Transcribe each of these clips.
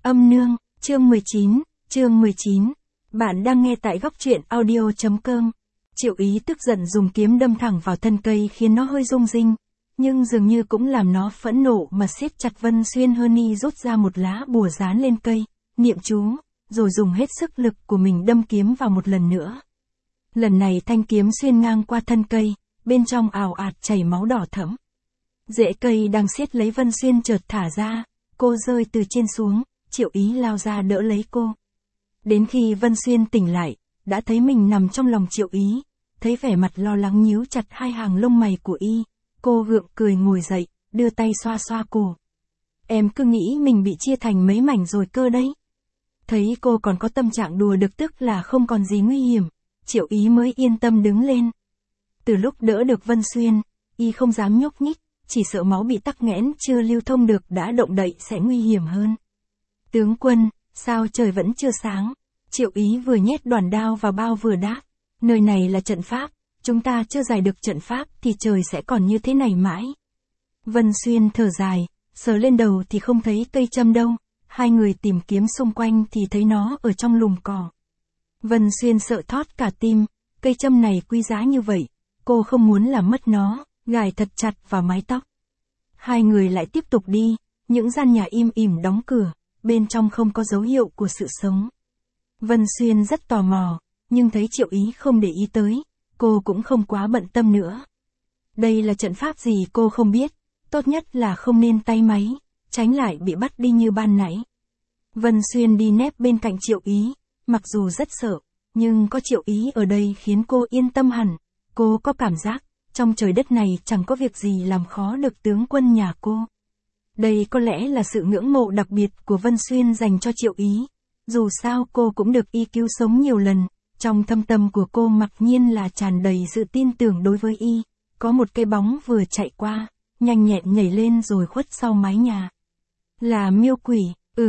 Âm nương, chương 19. Bạn đang nghe tại góc truyện audio.com. Triệu Ý tức giận dùng kiếm đâm thẳng vào thân cây khiến nó hơi rung rinh, nhưng dường như cũng làm nó phẫn nộ mà siết chặt Vân Xuyên hơn y rút ra một lá bùa dán lên cây, niệm chú, rồi dùng hết sức lực của mình đâm kiếm vào một lần nữa. Lần này thanh kiếm xuyên ngang qua thân cây, bên trong ào ạt chảy máu đỏ thẫm. Rễ cây đang siết lấy Vân Xuyên chợt thả ra, cô rơi từ trên xuống, Triệu Ý lao ra đỡ lấy cô. Đến khi Vân Xuyên tỉnh lại, đã thấy mình nằm trong lòng Triệu Ý, thấy vẻ mặt lo lắng nhíu chặt hai hàng lông mày của y, cô gượng cười ngồi dậy, đưa tay xoa xoa cổ. Em cứ nghĩ mình bị chia thành mấy mảnh rồi cơ đấy. Thấy cô còn có tâm trạng đùa được tức là không còn gì nguy hiểm, Triệu Ý mới yên tâm đứng lên. Từ lúc đỡ được Vân Xuyên, y không dám nhúc nhích, chỉ sợ máu bị tắc nghẽn chưa lưu thông được đã động đậy sẽ nguy hiểm hơn. Tướng quân, sao trời vẫn chưa sáng? Triệu Ý vừa nhét đoàn đao vào bao vừa đáp. Nơi này là trận pháp, chúng ta chưa giải được trận pháp thì trời sẽ còn như thế này mãi. Vân Xuyên thở dài, sờ lên đầu thì không thấy cây châm đâu, hai người tìm kiếm xung quanh thì thấy nó ở trong lùm cỏ. Vân Xuyên sợ thót cả tim, cây châm này quý giá như vậy, cô không muốn làm mất nó, gài thật chặt vào mái tóc. Hai người lại tiếp tục đi, những gian nhà im ỉm đóng cửa, bên trong không có dấu hiệu của sự sống. Vân Xuyên rất tò mò, nhưng thấy Triệu Ý không để ý tới, cô cũng không quá bận tâm nữa. Đây là trận pháp gì cô không biết, tốt nhất là không nên tay máy, tránh lại bị bắt đi như ban nãy. Vân Xuyên đi nép bên cạnh Triệu Ý, mặc dù rất sợ, nhưng có Triệu Ý ở đây khiến cô yên tâm hẳn, cô có cảm giác, trong trời đất này chẳng có việc gì làm khó được tướng quân nhà cô. Đây có lẽ là sự ngưỡng mộ đặc biệt của Vân Xuyên dành cho Triệu Ý. Dù sao cô cũng được y cứu sống nhiều lần, trong thâm tâm của cô mặc nhiên là tràn đầy sự tin tưởng đối với y. Có một cái bóng vừa chạy qua, nhanh nhẹn nhảy lên rồi khuất sau mái nhà. Là miêu quỷ,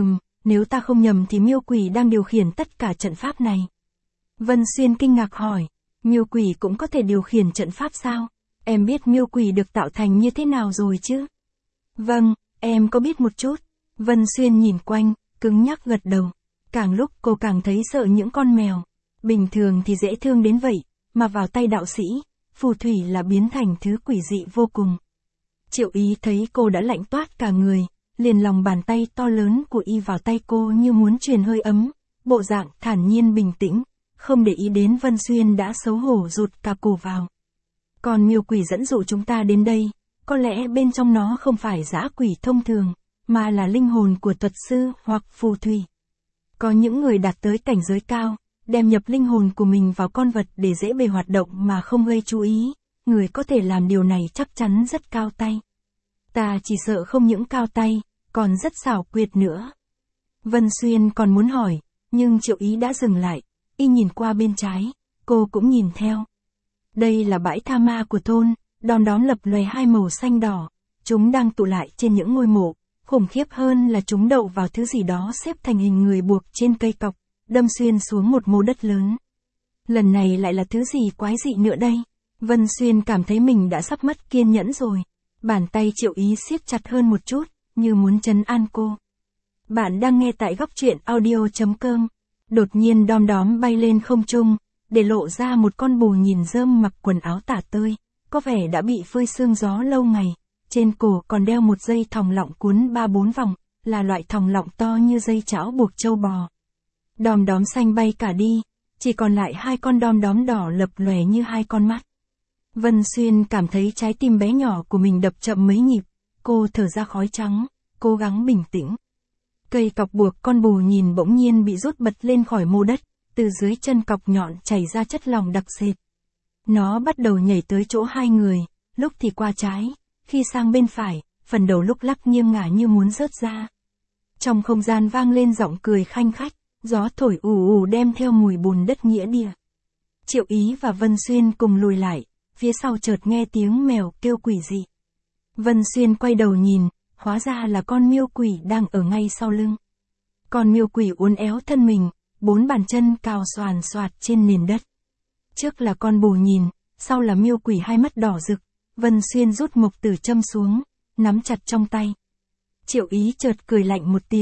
nếu ta không nhầm thì miêu quỷ đang điều khiển tất cả trận pháp này. Vân Xuyên kinh ngạc hỏi, miêu quỷ cũng có thể điều khiển trận pháp sao? Em biết miêu quỷ được tạo thành như thế nào rồi chứ? Vâng, em có biết một chút. Vân Xuyên nhìn quanh, cứng nhắc gật đầu. Càng lúc cô càng thấy sợ những con mèo. Bình thường thì dễ thương đến vậy, mà vào tay đạo sĩ, phù thủy là biến thành thứ quỷ dị vô cùng. Triệu Ý thấy cô đã lạnh toát cả người, liền lòng bàn tay to lớn của y vào tay cô như muốn truyền hơi ấm, bộ dạng thản nhiên bình tĩnh, không để ý đến Vân Xuyên đã xấu hổ rụt cả cổ vào. Còn miêu quỷ dẫn dụ chúng ta đến đây, có lẽ bên trong nó không phải dã quỷ thông thường, mà là linh hồn của thuật sư hoặc phù thủy. Có những người đạt tới cảnh giới cao, đem nhập linh hồn của mình vào con vật để dễ bề hoạt động mà không gây chú ý, người có thể làm điều này chắc chắn rất cao tay. Ta chỉ sợ không những cao tay, còn rất xảo quyệt nữa. Vân Xuyên còn muốn hỏi, nhưng Triệu Ý đã dừng lại, y nhìn qua bên trái, cô cũng nhìn theo. Đây là bãi tha ma của thôn, đom đóm lập lòe hai màu xanh đỏ, chúng đang tụ lại trên những ngôi mộ. Khủng khiếp hơn là chúng đậu vào thứ gì đó xếp thành hình người buộc trên cây cọc, đâm xuyên xuống một mô đất lớn. Lần này lại là thứ gì quái dị nữa đây? Vân Xuyên cảm thấy mình đã sắp mất kiên nhẫn rồi. Bàn tay Triệu Ý siết chặt hơn một chút, như muốn trấn an cô. Bạn đang nghe tại góc truyện audio.com. Đột nhiên đom đóm bay lên không trung, để lộ ra một con bồ nhìn rơm mặc quần áo tả tơi, có vẻ đã bị phơi sương gió lâu ngày. Trên cổ còn đeo một dây thòng lọng cuốn 3-4 vòng, là loại thòng lọng to như dây chảo buộc trâu bò. Đom đóm xanh bay cả đi, chỉ còn lại hai con đom đóm đỏ lập lòe như hai con mắt. Vân Xuyên cảm thấy trái tim bé nhỏ của mình đập chậm mấy nhịp, cô thở ra khói trắng, cố gắng bình tĩnh. Cây cọc buộc con bồ nhìn bỗng nhiên bị rút bật lên khỏi mô đất, từ dưới chân cọc nhọn chảy ra chất lỏng đặc sệt. Nó bắt đầu nhảy tới chỗ hai người, lúc thì qua trái, khi sang bên phải, phần đầu lúc lắc nghiêng ngả như muốn rớt ra. Trong không gian vang lên giọng cười khanh khách, gió thổi ù ù đem theo mùi bùn đất nghĩa địa. Triệu Ý và Vân Xuyên cùng lùi lại, phía sau chợt nghe tiếng mèo kêu quỷ dị. Vân Xuyên quay đầu nhìn, hóa ra là con miêu quỷ đang ở ngay sau lưng. Con miêu quỷ uốn éo thân mình, 4 bàn chân cào xoàn xoạt trên nền đất. Trước là con bồ nhìn, sau là miêu quỷ hai mắt đỏ rực. Vân Xuyên rút mộc tử châm xuống, nắm chặt trong tay. Triệu Ý chợt cười lạnh một tiếng,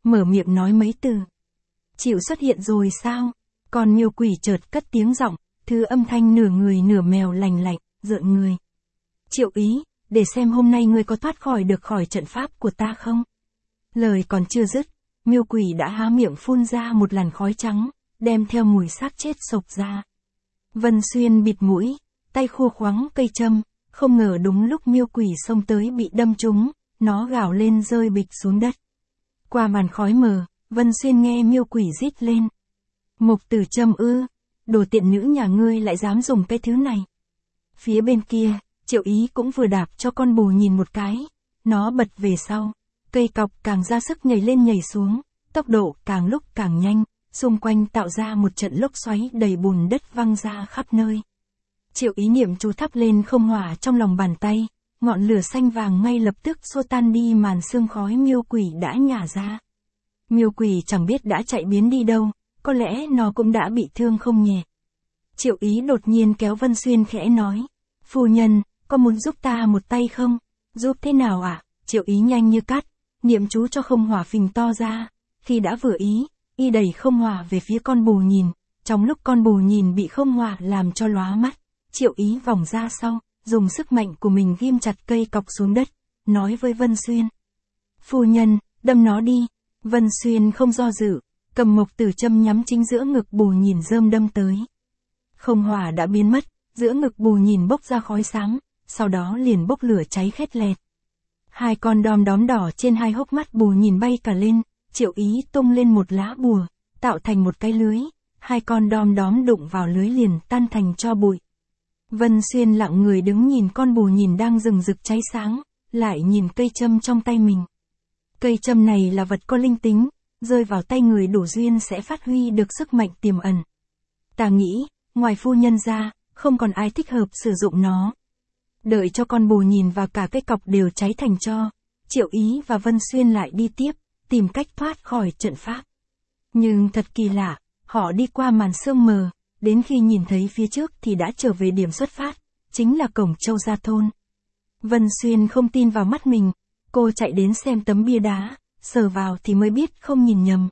mở miệng nói mấy từ. Chịu xuất hiện rồi sao? Còn miêu quỷ chợt cất tiếng giọng, thứ âm thanh nửa người nửa mèo lành lạnh, rợn người. Triệu Ý, để xem hôm nay ngươi có thoát khỏi được khỏi trận pháp của ta không? Lời còn chưa dứt, miêu quỷ đã há miệng phun ra một làn khói trắng, đem theo mùi xác chết sộc ra. Vân Xuyên bịt mũi, tay khua khoắng cây châm, không ngờ đúng lúc miêu quỷ xông tới bị đâm trúng, nó gào lên rơi bịch xuống đất. Qua màn khói mờ, Vân Xuyên nghe miêu quỷ rít lên. Mục Tử Trâm ư, đồ tiện nữ nhà ngươi lại dám dùng cái thứ này. Phía bên kia, Triệu Ý cũng vừa đạp cho con bồ nhìn một cái, nó bật về sau, cây cọc càng ra sức nhảy lên nhảy xuống, tốc độ càng lúc càng nhanh, xung quanh tạo ra một trận lốc xoáy đầy bùn đất văng ra khắp nơi. Triệu Ý niệm chú thắp lên không hỏa trong lòng bàn tay, ngọn lửa xanh vàng ngay lập tức xua tan đi màn sương khói miêu quỷ đã nhả ra. Miêu quỷ chẳng biết đã chạy biến đi đâu, có lẽ nó cũng đã bị thương không nhẹ. Triệu Ý đột nhiên kéo Vân Xuyên khẽ nói, phu nhân, có muốn giúp ta một tay không? Giúp thế nào ạ? Triệu Ý nhanh như cắt, niệm chú cho không hỏa phình to ra, khi đã vừa ý, y đẩy không hỏa về phía con bồ nhìn, trong lúc con bồ nhìn bị không hỏa làm cho lóa mắt, Triệu Ý vòng ra sau, dùng sức mạnh của mình ghim chặt cây cọc xuống đất, nói với Vân Xuyên. Phu nhân, đâm nó đi. Vân Xuyên không do dự, cầm Mộc Tử Châm nhắm chính giữa ngực bồ nhìn rơm đâm tới. Không hỏa đã biến mất, giữa ngực bồ nhìn bốc ra khói xám, sau đó liền bốc lửa cháy khét lẹt. Hai con đom đóm đỏ trên hai hốc mắt bồ nhìn bay cả lên, Triệu Ý tung lên một lá bùa, tạo thành một cái lưới, hai con đom đóm đụng vào lưới liền tan thành tro bụi. Vân Xuyên lặng người đứng nhìn con bồ nhìn đang rừng rực cháy sáng, lại nhìn cây châm trong tay mình. Cây châm này là vật có linh tính, rơi vào tay người đủ duyên sẽ phát huy được sức mạnh tiềm ẩn. Ta nghĩ, ngoài phu nhân ra, không còn ai thích hợp sử dụng nó. Đợi cho con bồ nhìn và cả cái cọc đều cháy thành tro, Triệu Ý và Vân Xuyên lại đi tiếp, tìm cách thoát khỏi trận pháp. Nhưng thật kỳ lạ, họ đi qua màn sương mờ, đến khi nhìn thấy phía trước thì đã trở về điểm xuất phát, chính là cổng Châu Gia Thôn. Vân Xuyên không tin vào mắt mình, cô chạy đến xem tấm bia đá, sờ vào thì mới biết không nhìn nhầm.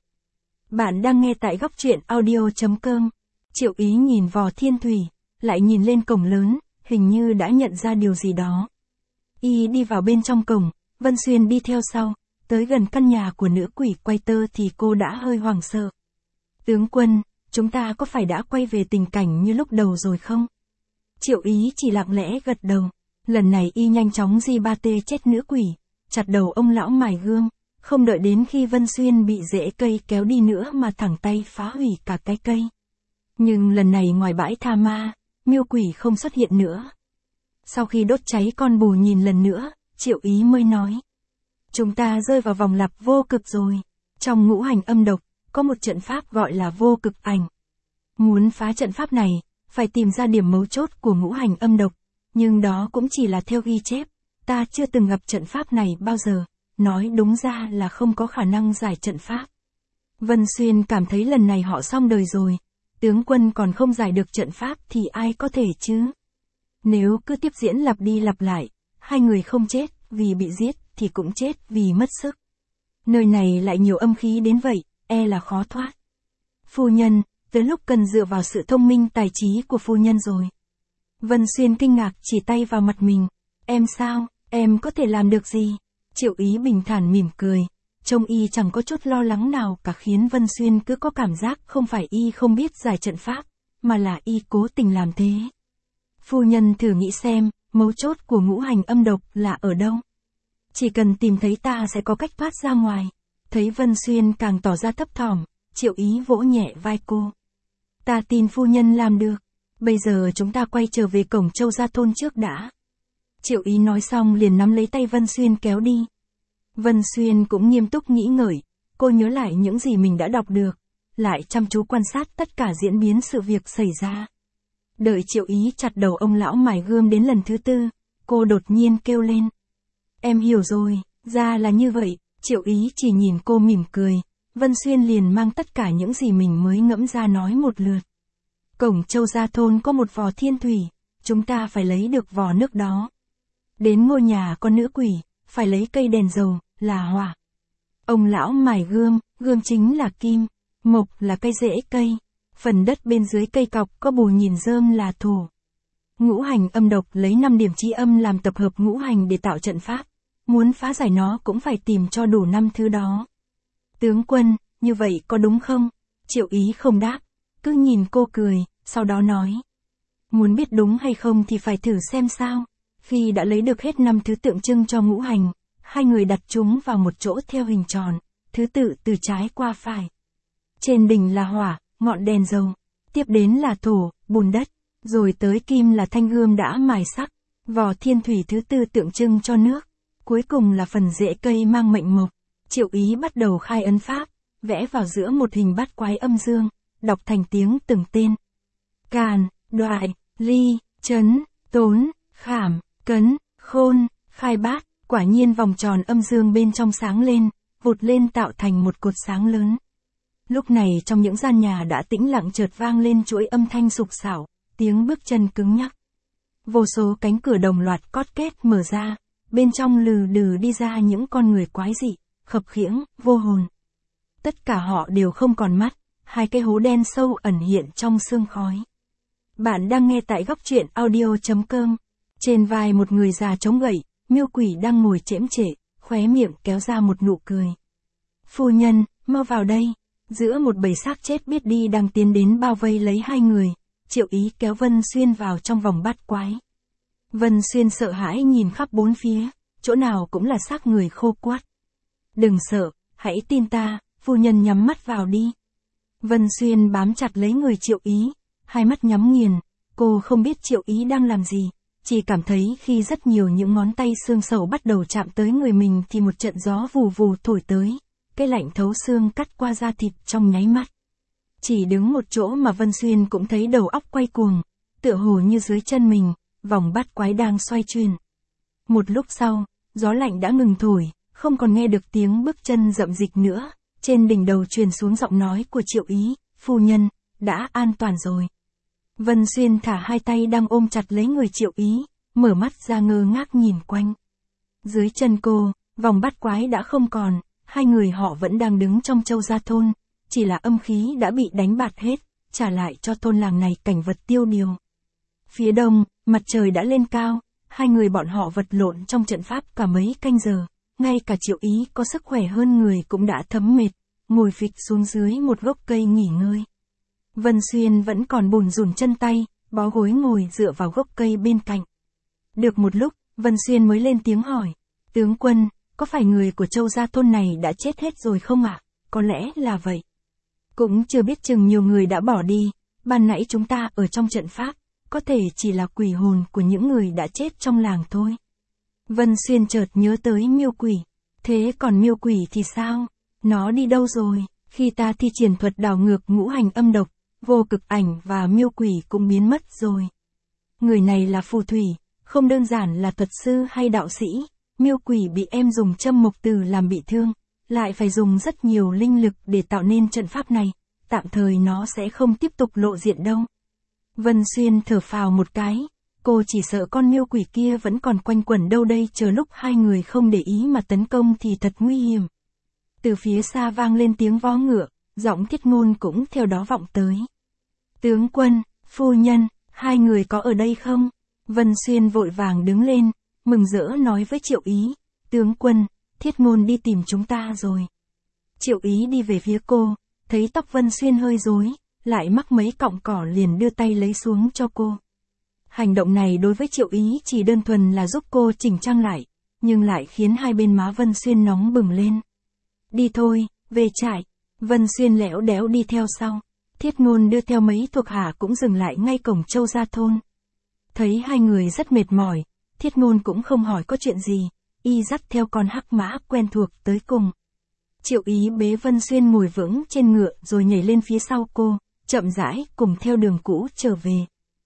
Bạn đang nghe tại góc truyện audio.com. Triệu Ý nhìn vò thiên thủy, lại nhìn lên cổng lớn, hình như đã nhận ra điều gì đó. Y đi vào bên trong cổng, Vân Xuyên đi theo sau, tới gần căn nhà của nữ quỷ quay tơ thì cô đã hơi hoảng sợ. Tướng quân, chúng ta có phải đã quay về tình cảnh như lúc đầu rồi không? Triệu Ý chỉ lặng lẽ gật đầu, lần này y nhanh chóng di ba tê chết nữ quỷ, chặt đầu ông lão mài gươm, không đợi đến khi Vân Xuyên bị rễ cây kéo đi nữa mà thẳng tay phá hủy cả cái cây. Nhưng lần này ngoài bãi tha ma, miêu quỷ không xuất hiện nữa. Sau khi đốt cháy con bồ nhìn lần nữa, Triệu Ý mới nói. Chúng ta rơi vào vòng lặp vô cực rồi. Trong ngũ hành âm độc, có một trận pháp gọi là vô cực ảnh. Muốn phá trận pháp này, phải tìm ra điểm mấu chốt của ngũ hành âm độc, nhưng đó cũng chỉ là theo ghi chép. Ta chưa từng gặp trận pháp này bao giờ, nói đúng ra là không có khả năng giải trận pháp. Vân Xuyên cảm thấy lần này họ xong đời rồi, tướng quân còn không giải được trận pháp thì ai có thể chứ? Nếu cứ tiếp diễn lặp đi lặp lại, hai người không chết vì bị giết thì cũng chết vì mất sức. Nơi này lại nhiều âm khí đến vậy, e là khó thoát. Phu nhân, tới lúc cần dựa vào sự thông minh tài trí của phu nhân rồi. Vân Xuyên kinh ngạc chỉ tay vào mặt mình. Em sao, em có thể làm được gì? Triệu Ý bình thản mỉm cười. Trông y chẳng có chút lo lắng nào cả khiến Vân Xuyên cứ có cảm giác không phải y không biết giải trận pháp, mà là y cố tình làm thế. Phu nhân thử nghĩ xem, mấu chốt của ngũ hành âm độc là ở đâu? Chỉ cần tìm thấy ta sẽ có cách thoát ra ngoài. Thấy Vân Xuyên càng tỏ ra thấp thỏm, Triệu Ý vỗ nhẹ vai cô. Ta tin phu nhân làm được. Bây giờ chúng ta quay trở về cổng Châu Gia Thôn trước đã. Triệu Ý nói xong liền nắm lấy tay Vân Xuyên kéo đi. Vân Xuyên cũng nghiêm túc nghĩ ngợi, cô nhớ lại những gì mình đã đọc được, lại chăm chú quan sát tất cả diễn biến sự việc xảy ra. Đợi Triệu Ý chặt đầu ông lão mài gươm đến lần thứ tư, cô đột nhiên kêu lên. Em hiểu rồi, ra là như vậy. Triệu Ý chỉ nhìn cô mỉm cười, Vân Xuyên liền mang tất cả những gì mình mới ngẫm ra nói một lượt. Cổng Châu Gia Thôn có một vò thiên thủy, chúng ta phải lấy được vò nước đó. Đến ngôi nhà con nữ quỷ, phải lấy cây đèn dầu, là hỏa. Ông lão mài gươm, gươm chính là kim, mộc là cây rễ cây. Phần đất bên dưới cây cọc có bù nhìn rơm là thổ. Ngũ hành âm độc lấy 5 điểm chi âm làm tập hợp ngũ hành để tạo trận pháp. Muốn phá giải nó cũng phải tìm cho đủ 5 thứ đó. Tướng quân, như vậy có đúng không? Triệu Ý không đáp, cứ nhìn cô cười, sau đó nói. Muốn biết đúng hay không thì phải thử xem sao. Khi đã lấy được hết 5 thứ tượng trưng cho ngũ hành, hai người đặt chúng vào một chỗ theo hình tròn, thứ tự từ trái qua phải. Trên đỉnh là hỏa, ngọn đèn dầu, tiếp đến là thổ, bùn đất, rồi tới kim là thanh gươm đã mài sắc, vỏ thiên thủy thứ tư tượng trưng cho nước, cuối cùng là phần rễ cây mang mệnh mộc. Triệu Ý bắt đầu khai ấn pháp, vẽ vào giữa một hình bát quái âm dương, đọc thành tiếng từng tên. Càn, đoại, ly, chấn, tốn, khảm, cấn, khôn, khai bát, quả nhiên vòng tròn âm dương bên trong sáng lên, vụt lên tạo thành một cột sáng lớn. Lúc này trong những gian nhà đã tĩnh lặng chợt vang lên chuỗi âm thanh sục sảo, tiếng bước chân cứng nhắc. Vô số cánh cửa đồng loạt cót két mở ra, bên trong lừ đừ đi ra những con người quái dị, khập khiễng, vô hồn. Tất cả họ đều không còn mắt, hai cái hố đen sâu ẩn hiện trong sương khói. Bạn đang nghe tại góc truyện audio.com. Trên vai một người già chống gậy, Miêu Quỷ đang ngồi chễm chệ, khóe miệng kéo ra một nụ cười. Phu nhân, mau vào đây. Giữa một bầy xác chết biết đi đang tiến đến bao vây lấy hai người, Triệu Ý kéo Vân Xuyên vào trong vòng bát quái. Vân Xuyên sợ hãi nhìn khắp bốn phía, chỗ nào cũng là xác người khô quắt. Đừng sợ, hãy tin ta, phu nhân nhắm mắt vào đi. Vân Xuyên bám chặt lấy người Triệu Ý, hai mắt nhắm nghiền, cô không biết Triệu Ý đang làm gì, chỉ cảm thấy khi rất nhiều những ngón tay xương sầu bắt đầu chạm tới người mình thì một trận gió vù vù thổi tới, cái lạnh thấu xương cắt qua da thịt trong nháy mắt. Chỉ đứng một chỗ mà Vân Xuyên cũng thấy đầu óc quay cuồng, tựa hồ như dưới chân mình, vòng bát quái đang xoay chuyển. Một lúc sau, gió lạnh đã ngừng thổi, không còn nghe được tiếng bước chân rậm rịch nữa, trên đỉnh đầu truyền xuống giọng nói của Triệu Ý, phu nhân, đã an toàn rồi. Vân Xuyên thả hai tay đang ôm chặt lấy người Triệu Ý, mở mắt ra ngơ ngác nhìn quanh. Dưới chân cô, vòng bát quái đã không còn, hai người họ vẫn đang đứng trong Châu Gia thôn, chỉ là âm khí đã bị đánh bạt hết, trả lại cho thôn làng này cảnh vật tiêu điều. Phía đông, mặt trời đã lên cao, hai người bọn họ vật lộn trong trận pháp cả mấy canh giờ, ngay cả Triệu Ý có sức khỏe hơn người cũng đã thấm mệt, ngồi phịch xuống dưới một gốc cây nghỉ ngơi. Vân Xuyên vẫn còn bủn rủn chân tay, bó gối ngồi dựa vào gốc cây bên cạnh. Được một lúc, Vân Xuyên mới lên tiếng hỏi, tướng quân, có phải người của Châu Gia thôn này đã chết hết rồi không ạ? Có lẽ là vậy. Cũng chưa biết chừng nhiều người đã bỏ đi, ban nãy chúng ta ở trong trận pháp, có thể chỉ là quỷ hồn của những người đã chết trong làng thôi. Vân Xuyên chợt nhớ tới Miêu Quỷ. Thế còn Miêu Quỷ thì sao? Nó đi đâu rồi? Khi ta thi triển thuật đảo ngược ngũ hành âm độc, Vô Cực Ảnh và Miêu Quỷ cũng biến mất rồi. Người này là phù thủy, không đơn giản là thuật sư hay đạo sĩ. Miêu Quỷ bị em dùng châm mộc từ làm bị thương, lại phải dùng rất nhiều linh lực để tạo nên trận pháp này, tạm thời nó sẽ không tiếp tục lộ diện đâu. Vân Xuyên thở phào một cái, cô chỉ sợ con miêu quỷ kia vẫn còn quanh quẩn đâu đây chờ lúc hai người không để ý mà tấn công thì thật nguy hiểm. Từ phía xa vang lên tiếng vó ngựa, giọng Thiết Ngôn cũng theo đó vọng tới. Tướng quân, phu nhân, hai người có ở đây không? Vân Xuyên vội vàng đứng lên, mừng rỡ nói với Triệu Ý, tướng quân, Thiết Ngôn đi tìm chúng ta rồi. Triệu Ý đi về phía cô, thấy tóc Vân Xuyên hơi rối, lại mắc mấy cọng cỏ liền đưa tay lấy xuống cho cô. Hành động này đối với Triệu Ý chỉ đơn thuần là giúp cô chỉnh trang lại, nhưng lại khiến hai bên má Vân Xuyên nóng bừng lên. Đi thôi, về trại. Vân Xuyên lẽo đéo đi theo sau. Thiết Ngôn đưa theo mấy thuộc hạ cũng dừng lại ngay cổng Châu Gia thôn. Thấy hai người rất mệt mỏi, Thiết Ngôn cũng không hỏi có chuyện gì, y dắt theo con hắc mã quen thuộc tới cùng. Triệu Ý bế Vân Xuyên ngồi vững trên ngựa rồi nhảy lên phía sau cô, chậm rãi cùng theo đường cũ trở về.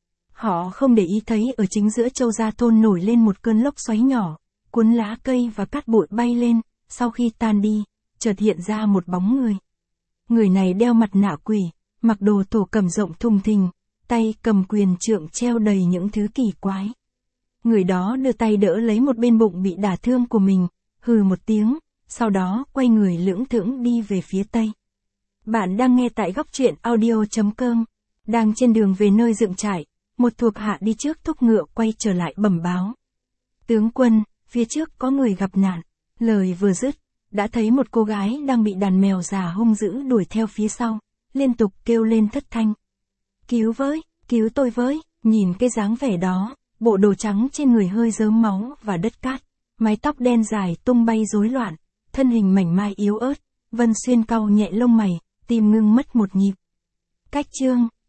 Họ không để ý thấy ở chính giữa Châu Gia thôn nổi lên một cơn lốc xoáy nhỏ, cuốn lá cây và cát bụi bay lên, sau khi tan đi, chợt hiện ra một bóng người. Người này đeo mặt nạ quỷ, mặc đồ thổ cẩm rộng thùng thình, tay cầm quyền trượng treo đầy những thứ kỳ quái. Người đó đưa tay đỡ lấy một bên bụng bị đả thương của mình, hừ một tiếng, sau đó quay người lững thững đi về phía tây. Bạn đang nghe tại góc truyện audio.com. Đang trên đường về nơi dựng trại, một thuộc hạ đi trước thúc ngựa quay trở lại bẩm báo. Tướng quân, phía trước có người gặp nạn. Lời vừa dứt, đã thấy một cô gái đang bị đàn mèo già hung dữ đuổi theo phía sau, liên tục kêu lên thất thanh. Cứu với, cứu tôi với, nhìn cái dáng vẻ đó, bộ đồ trắng trên người hơi rớm máu và đất cát, mái tóc đen dài tung bay rối loạn, thân hình mảnh mai yếu ớt, Vân Xuyên cau nhẹ lông mày, tim ngưng mất một nhịp. Cách chương,